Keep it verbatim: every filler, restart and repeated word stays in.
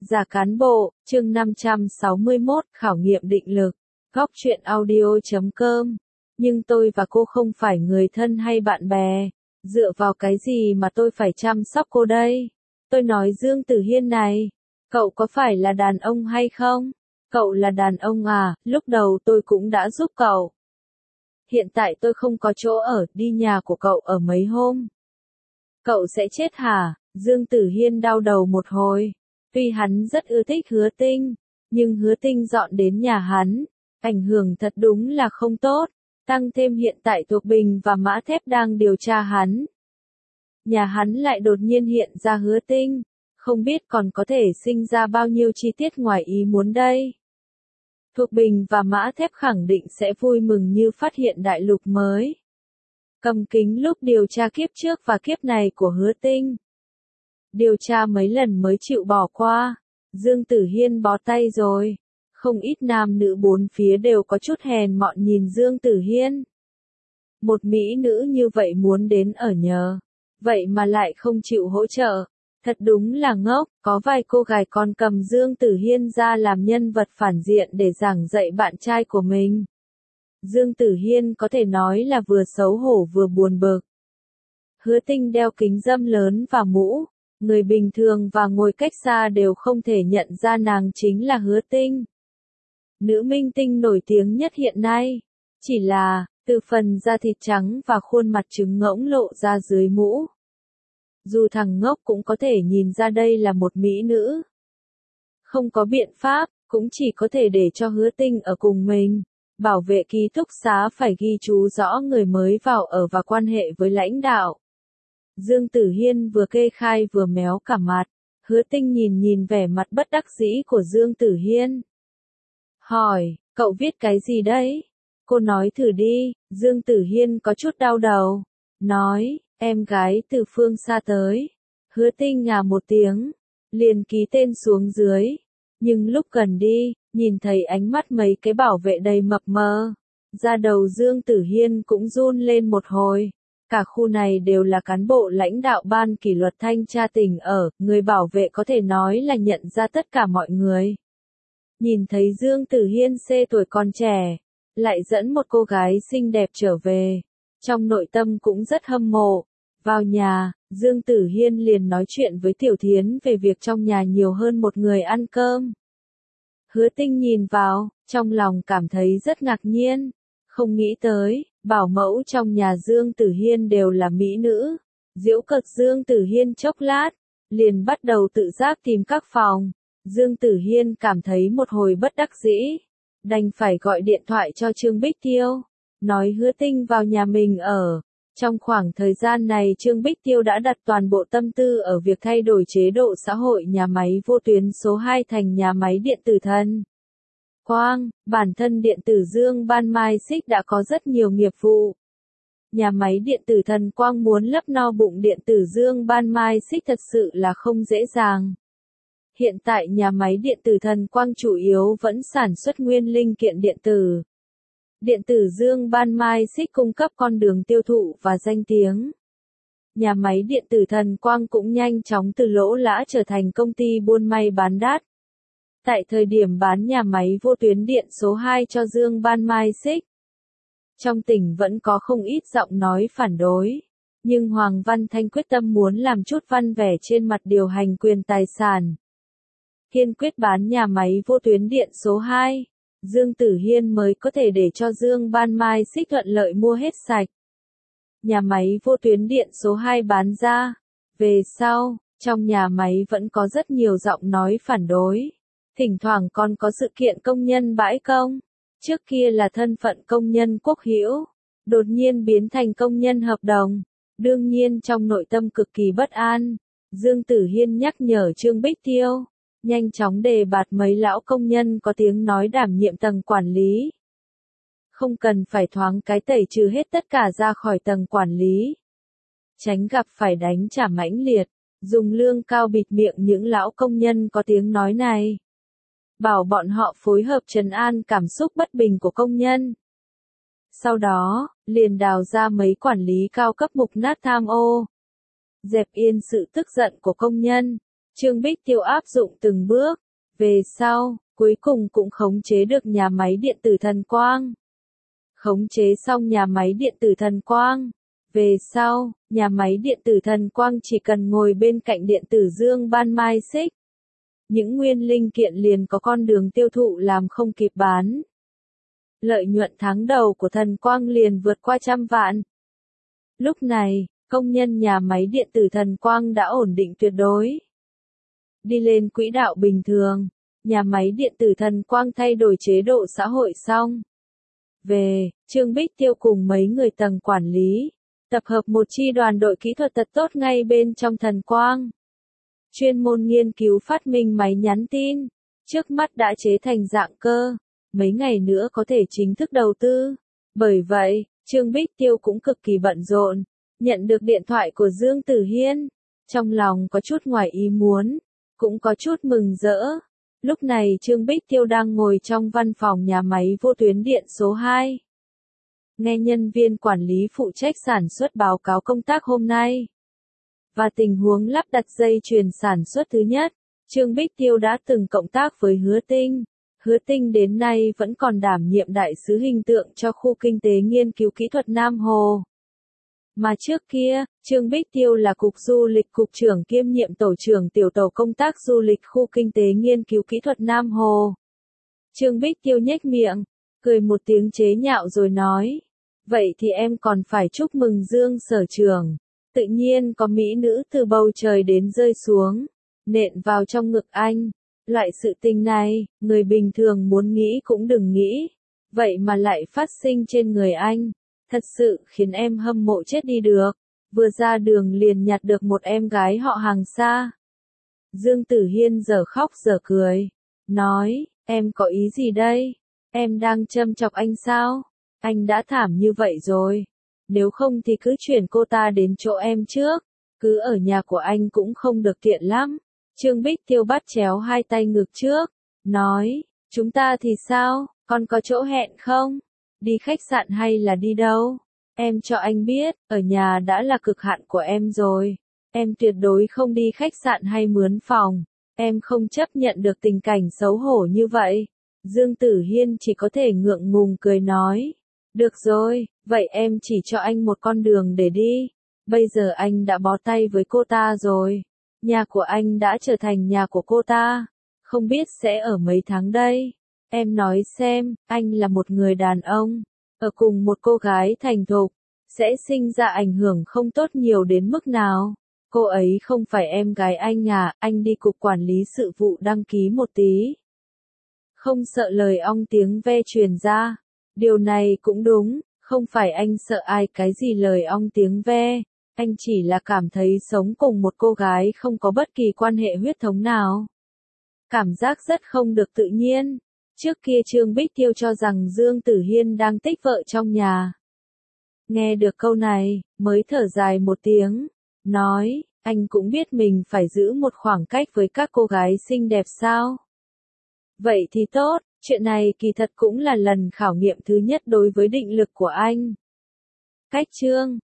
Giả cán bộ, chương năm trăm sáu mươi mốt, khảo nghiệm định lực. Góc truyện audio chấm com. Nhưng tôi và cô không phải người thân hay bạn bè. Dựa vào cái gì mà tôi phải chăm sóc cô đây? Tôi nói Dương Tử Hiên này. Cậu có phải là đàn ông hay không? Cậu là đàn ông à, lúc đầu tôi cũng đã giúp cậu. Hiện tại tôi không có chỗ ở, đi nhà của cậu ở mấy hôm. Cậu sẽ chết hả? Dương Tử Hiên đau đầu một hồi. Tuy hắn rất ưa thích Hứa Tinh, nhưng Hứa Tinh dọn đến nhà hắn, ảnh hưởng thật đúng là không tốt, tăng thêm hiện tại Thuộc Bình và Mã Thép đang điều tra hắn. Nhà hắn lại đột nhiên hiện ra Hứa Tinh, không biết còn có thể sinh ra bao nhiêu chi tiết ngoài ý muốn đây. Thuộc Bình và Mã Thép khẳng định sẽ vui mừng như phát hiện đại lục mới. Cầm kính lúc điều tra kiếp trước và kiếp này của Hứa Tinh. Điều tra mấy lần mới chịu bỏ qua. Dương Tử Hiên bó tay rồi. Không ít nam nữ bốn phía đều có chút hèn mọn nhìn Dương Tử Hiên. Một mỹ nữ như vậy muốn đến ở nhờ. Vậy mà lại không chịu hỗ trợ. Thật đúng là ngốc. Có vài cô gái còn cầm Dương Tử Hiên ra làm nhân vật phản diện để giảng dạy bạn trai của mình. Dương Tử Hiên có thể nói là vừa xấu hổ vừa buồn bực. Hứa Tinh đeo kính râm lớn và mũ. Người bình thường và ngồi cách xa đều không thể nhận ra nàng chính là Hứa Tinh. Nữ minh tinh nổi tiếng nhất hiện nay. Chỉ là, từ phần da thịt trắng và khuôn mặt trứng ngỗng lộ ra dưới mũ. Dù thằng ngốc cũng có thể nhìn ra đây là một mỹ nữ. Không có biện pháp, cũng chỉ có thể để cho Hứa Tinh ở cùng mình. Bảo vệ ký túc xá phải ghi chú rõ người mới vào ở và quan hệ với lãnh đạo. Dương Tử Hiên vừa kê khai vừa méo cả mặt. Hứa Tinh nhìn nhìn vẻ mặt bất đắc dĩ của Dương Tử Hiên. Hỏi, cậu viết cái gì đấy? Cô nói thử đi. Dương Tử Hiên có chút đau đầu. Nói, em gái từ phương xa tới. Hứa Tinh ngà một tiếng. Liền ký tên xuống dưới. Nhưng lúc gần đi, nhìn thấy ánh mắt mấy cái bảo vệ đầy mập mờ. Da đầu Dương Tử Hiên cũng run lên một hồi. Cả khu này đều là cán bộ lãnh đạo ban kỷ luật thanh tra tỉnh ở, người bảo vệ có thể nói là nhận ra tất cả mọi người. Nhìn thấy Dương Tử Hiên xê tuổi còn trẻ, lại dẫn một cô gái xinh đẹp trở về, trong nội tâm cũng rất hâm mộ. Vào nhà, Dương Tử Hiên liền nói chuyện với Tiểu Thiến về việc trong nhà nhiều hơn một người ăn cơm. Hứa Tinh nhìn vào, trong lòng cảm thấy rất ngạc nhiên, không nghĩ tới. Bảo mẫu trong nhà Dương Tử Hiên đều là mỹ nữ. Giễu cợt Dương Tử Hiên chốc lát, liền bắt đầu tự giác tìm các phòng. Dương Tử Hiên cảm thấy một hồi bất đắc dĩ, đành phải gọi điện thoại cho Trương Bích Tiêu, nói Hứa Tinh vào nhà mình ở. Trong khoảng thời gian này Trương Bích Tiêu đã đặt toàn bộ tâm tư ở việc thay đổi chế độ xã hội nhà máy vô tuyến số hai thành nhà máy điện tử Thần Quang. Bản thân điện tử Dương Ban Mai Xích đã có rất nhiều nghiệp vụ. Nhà máy điện tử Thần Quang muốn lấp no bụng điện tử Dương Ban Mai Xích thật sự là không dễ dàng. Hiện tại nhà máy điện tử Thần Quang chủ yếu vẫn sản xuất nguyên linh kiện điện tử. Điện tử Dương Ban Mai Xích cung cấp con đường tiêu thụ và danh tiếng. Nhà máy điện tử Thần Quang cũng nhanh chóng từ lỗ lã trở thành công ty buôn may bán đắt. Tại thời điểm bán nhà máy vô tuyến điện số hai cho Dương Ban Mai Xích, trong tỉnh vẫn có không ít giọng nói phản đối. Nhưng Hoàng Văn Thanh quyết tâm muốn làm chút văn vẻ trên mặt điều hành quyền tài sản. Kiên quyết bán nhà máy vô tuyến điện số hai. Dương Tử Hiên mới có thể để cho Dương Ban Mai Xích thuận lợi mua hết sạch. Nhà máy vô tuyến điện số hai bán ra. Về sau, trong nhà máy vẫn có rất nhiều giọng nói phản đối. Thỉnh thoảng còn có sự kiện công nhân bãi công. Trước kia là thân phận công nhân quốc hữu, đột nhiên biến thành công nhân hợp đồng. Đương nhiên trong nội tâm cực kỳ bất an, Dương Tử Hiên nhắc nhở Trương Bích Tiêu, nhanh chóng đề bạt mấy lão công nhân có tiếng nói đảm nhiệm tầng quản lý. Không cần phải thoáng cái tẩy trừ hết tất cả ra khỏi tầng quản lý. Tránh gặp phải đánh trả mãnh liệt, dùng lương cao bịt miệng những lão công nhân có tiếng nói này. Bảo bọn họ phối hợp trấn an cảm xúc bất bình của công nhân. Sau đó, liền đào ra mấy quản lý cao cấp mục nát tham ô. Dẹp yên sự tức giận của công nhân. Trương Bích Tiêu áp dụng từng bước. Về sau, cuối cùng cũng khống chế được nhà máy điện tử Thần Quang. Khống chế xong nhà máy điện tử Thần Quang. Về sau, nhà máy điện tử Thần Quang chỉ cần ngồi bên cạnh điện tử Dương Ban Mai Xích. Những nguyên linh kiện liền có con đường tiêu thụ làm không kịp bán. Lợi nhuận tháng đầu của Thần Quang liền vượt qua trăm vạn. Lúc này, công nhân nhà máy điện tử Thần Quang đã ổn định tuyệt đối. Đi lên quỹ đạo bình thường, nhà máy điện tử Thần Quang thay đổi chế độ xã hội xong. Về, Trương Bích Tiêu cùng mấy người tầng quản lý, tập hợp một chi đoàn đội kỹ thuật thật tốt ngay bên trong Thần Quang. Chuyên môn nghiên cứu phát minh máy nhắn tin, trước mắt đã chế thành dạng cơ, mấy ngày nữa có thể chính thức đầu tư. Bởi vậy, Trương Bích Tiêu cũng cực kỳ bận rộn, nhận được điện thoại của Dương Tử Hiên, trong lòng có chút ngoài ý muốn, cũng có chút mừng rỡ. Lúc này Trương Bích Tiêu đang ngồi trong văn phòng nhà máy vô tuyến điện số hai. Nghe nhân viên quản lý phụ trách sản xuất báo cáo công tác hôm nay. Và tình huống lắp đặt dây chuyền sản xuất thứ nhất, Trương Bích Tiêu đã từng cộng tác với Hứa Tinh. Hứa Tinh đến nay vẫn còn đảm nhiệm đại sứ hình tượng cho khu kinh tế nghiên cứu kỹ thuật Nam Hồ. Mà trước kia, Trương Bích Tiêu là Cục Du lịch Cục trưởng kiêm nhiệm Tổ trưởng Tiểu tổ công tác du lịch khu kinh tế nghiên cứu kỹ thuật Nam Hồ. Trương Bích Tiêu nhếch miệng, cười một tiếng chế nhạo rồi nói, vậy thì em còn phải chúc mừng Dương sở trưởng. Tự nhiên có mỹ nữ từ bầu trời đến rơi xuống, nện vào trong ngực anh. Loại sự tình này, người bình thường muốn nghĩ cũng đừng nghĩ. Vậy mà lại phát sinh trên người anh. Thật sự khiến em hâm mộ chết đi được. Vừa ra đường liền nhặt được một em gái họ hàng xa. Dương Tử Hiên giờ khóc giờ cười. Nói, em có ý gì đây? Em đang châm chọc anh sao? Anh đã thảm như vậy rồi. Nếu không thì cứ chuyển cô ta đến chỗ em trước. Cứ ở nhà của anh cũng không được tiện lắm. Trương Bích Tiêu bắt chéo hai tay ngực trước. Nói, chúng ta thì sao? Còn có chỗ hẹn không? Đi khách sạn hay là đi đâu? Em cho anh biết, ở nhà đã là cực hạn của em rồi. Em tuyệt đối không đi khách sạn hay mướn phòng. Em không chấp nhận được tình cảnh xấu hổ như vậy. Dương Tử Hiên chỉ có thể ngượng ngùng cười nói. Được rồi, vậy em chỉ cho anh một con đường để đi. Bây giờ anh đã bó tay với cô ta rồi. Nhà của anh đã trở thành nhà của cô ta. Không biết sẽ ở mấy tháng đây. Em nói xem, anh là một người đàn ông. Ở cùng một cô gái thành thục. Sẽ sinh ra ảnh hưởng không tốt nhiều đến mức nào. Cô ấy không phải em gái anh à, anh đi cục quản lý sự vụ đăng ký một tí. Không sợ lời ong tiếng ve truyền ra. Điều này cũng đúng, không phải anh sợ ai cái gì lời ong tiếng ve. Anh chỉ là cảm thấy sống cùng một cô gái không có bất kỳ quan hệ huyết thống nào. Cảm giác rất không được tự nhiên. Trước kia Trương Bích Tiêu cho rằng Dương Tử Hiên đang tích vợ trong nhà. Nghe được câu này, mới thở dài một tiếng. Nói, anh cũng biết mình phải giữ một khoảng cách với các cô gái xinh đẹp sao? Vậy thì tốt, chuyện này kỳ thật cũng là lần khảo nghiệm thứ nhất đối với định lực của anh. Cách chương